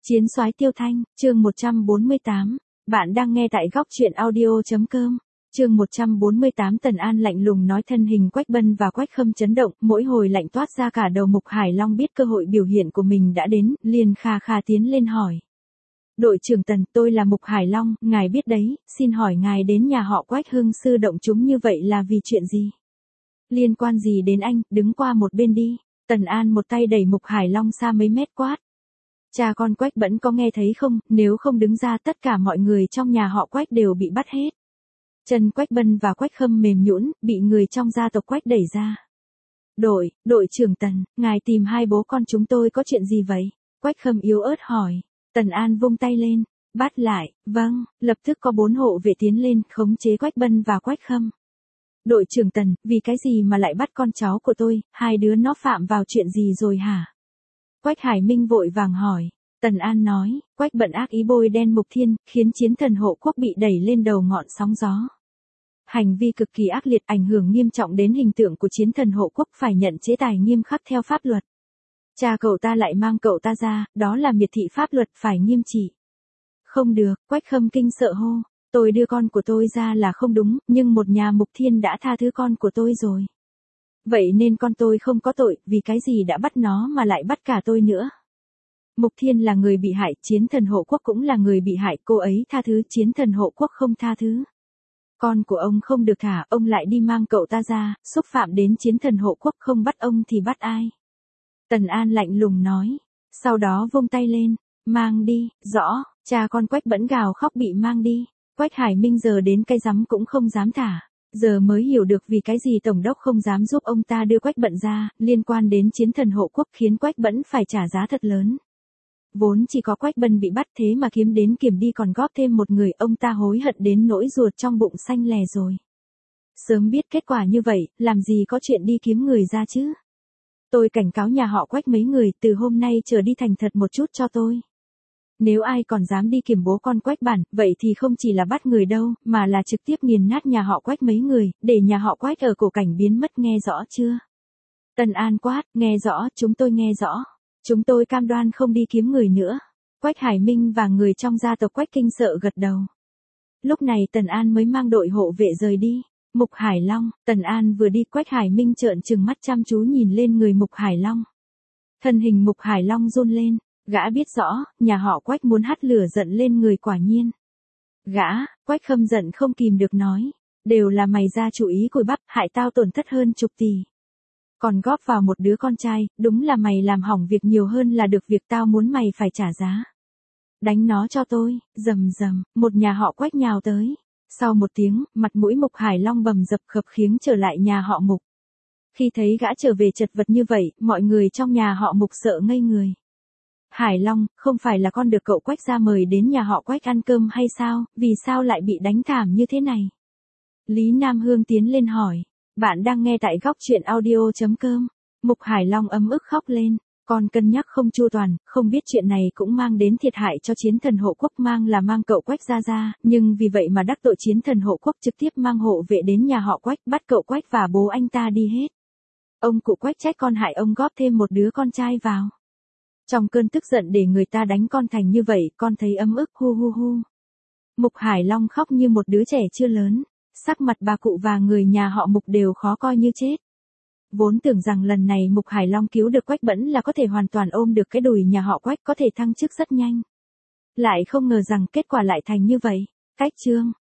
Chiến soái Tiêu Thanh, chương 148. Bạn đang nghe tại góc truyện audio.com. Chương 148. Tần An lạnh lùng nói, thân hình Quách Bân và Quách Khâm chấn động, mỗi hồi lạnh toát ra cả đầu. Mục Hải Long biết cơ hội biểu hiện của mình đã đến, liền kha kha tiến lên hỏi. Đội trưởng Tần, tôi là Mục Hải Long, ngài biết đấy, xin hỏi ngài đến nhà họ Quách hưng sư động chúng như vậy là vì chuyện gì? Liên quan gì đến anh, đứng qua một bên đi. Tần An một tay đẩy Mục Hải Long xa mấy mét quát. Cha con Quách Bẫn có nghe thấy không, nếu không đứng ra tất cả mọi người trong nhà họ Quách đều bị bắt hết. Chân Quách Bân và Quách Khâm mềm nhũn, bị người trong gia tộc Quách đẩy ra. Đội trưởng Tần, ngài tìm hai bố con chúng tôi có chuyện gì vậy? Quách Khâm yếu ớt hỏi. Tần An vung tay lên, bắt lại, vâng, lập tức có 4 hộ vệ tiến lên, khống chế Quách Bân và Quách Khâm. Đội trưởng Tần, vì cái gì mà lại bắt con cháu của tôi, hai đứa nó phạm vào chuyện gì rồi hả? Quách Hải Minh vội vàng hỏi. Tần An nói, Quách Bận ác ý bôi đen Mục Thiên, khiến chiến thần hộ quốc bị đẩy lên đầu ngọn sóng gió. Hành vi cực kỳ ác liệt, ảnh hưởng nghiêm trọng đến hình tượng của chiến thần hộ quốc, phải nhận chế tài nghiêm khắc theo pháp luật. Cha cậu ta lại mang cậu ta ra, đó là miệt thị pháp luật, phải nghiêm trị. Không được, Quách Khâm kinh sợ hô, tôi đưa con của tôi ra là không đúng, nhưng một nhà Mục Thiên đã tha thứ con của tôi rồi. Vậy nên con tôi không có tội, vì cái gì đã bắt nó mà lại bắt cả tôi nữa. Mục Thiên là người bị hại, chiến thần hộ quốc cũng là người bị hại, cô ấy tha thứ, chiến thần hộ quốc không tha thứ. Con của ông không được thả, ông lại đi mang cậu ta ra, xúc phạm đến chiến thần hộ quốc, không bắt ông thì bắt ai? Tần An lạnh lùng nói, sau đó vung tay lên, mang đi, rõ, cha con Quách Bẫn gào khóc bị mang đi. Quách Hải Minh giờ đến cái rắm cũng không dám thả. Giờ mới hiểu được vì cái gì Tổng đốc không dám giúp ông ta đưa Quách Bận ra, liên quan đến chiến thần hộ quốc khiến Quách Bẫn phải trả giá thật lớn. Vốn chỉ có Quách Bân bị bắt, thế mà kiếm đến kiểm đi còn góp thêm một người, ông ta hối hận đến nỗi ruột trong bụng xanh lè rồi. Sớm biết kết quả như vậy, làm gì có chuyện đi kiếm người ra chứ. Tôi cảnh cáo nhà họ Quách mấy người, từ hôm nay trở đi thành thật một chút cho tôi. Nếu ai còn dám đi kiểm bố con Quách bản, vậy thì không chỉ là bắt người đâu, mà là trực tiếp nghiền nát nhà họ Quách mấy người, để nhà họ Quách ở cổ cảnh biến mất, nghe rõ chưa? Tần An quát, nghe rõ, chúng tôi nghe rõ. Chúng tôi cam đoan không đi kiếm người nữa. Quách Hải Minh và người trong gia tộc Quách kinh sợ gật đầu. Lúc này Tần An mới mang đội hộ vệ rời đi. Mục Hải Long, Tần An vừa đi, Quách Hải Minh trợn trừng mắt chăm chú nhìn lên người Mục Hải Long. Thân hình Mục Hải Long run lên. Gã biết rõ, nhà họ Quách muốn hắt lửa giận lên người quả nhiên. Quách Khâm giận không kìm được nói. Đều là mày ra chủ ý cùi bắp, hại tao tổn thất hơn chục tỷ. Còn góp vào một đứa con trai, đúng là mày làm hỏng việc nhiều hơn là được việc, tao muốn mày phải trả giá. Đánh nó cho tôi, rầm rầm, một nhà họ Quách nhào tới. Sau một tiếng, mặt mũi Mục Hải Long bầm dập khập khiễng trở lại nhà họ Mục. Khi thấy gã trở về chật vật như vậy, mọi người trong nhà họ Mục sợ ngây người. Hải Long, không phải là con được cậu Quách ra mời đến nhà họ Quách ăn cơm hay sao, vì sao lại bị đánh thảm như thế này? Lý Nam Hương tiến lên hỏi. Bạn đang nghe tại góc truyện audio.com. Mục Hải Long ấm ức khóc lên. Con cân nhắc không chu toàn, không biết chuyện này cũng mang đến thiệt hại cho chiến thần hộ quốc, mang cậu Quách ra, nhưng vì vậy mà đắc tội chiến thần hộ quốc, trực tiếp mang hộ vệ đến nhà họ Quách, bắt cậu Quách và bố anh ta đi hết. Ông cụ Quách trách con hại ông góp thêm một đứa con trai vào. Trong cơn tức giận để người ta đánh con thành như vậy, con thấy ấm ức, hu hu hu. Mục Hải Long khóc như một đứa trẻ chưa lớn. Sắc mặt bà cụ và người nhà họ Mục đều khó coi như chết. Vốn tưởng rằng lần này Mục Hải Long cứu được Quách Bẫn là có thể hoàn toàn ôm được cái đùi nhà họ Quách, có thể thăng chức rất nhanh. Lại không ngờ rằng kết quả lại thành như vậy. Cách chương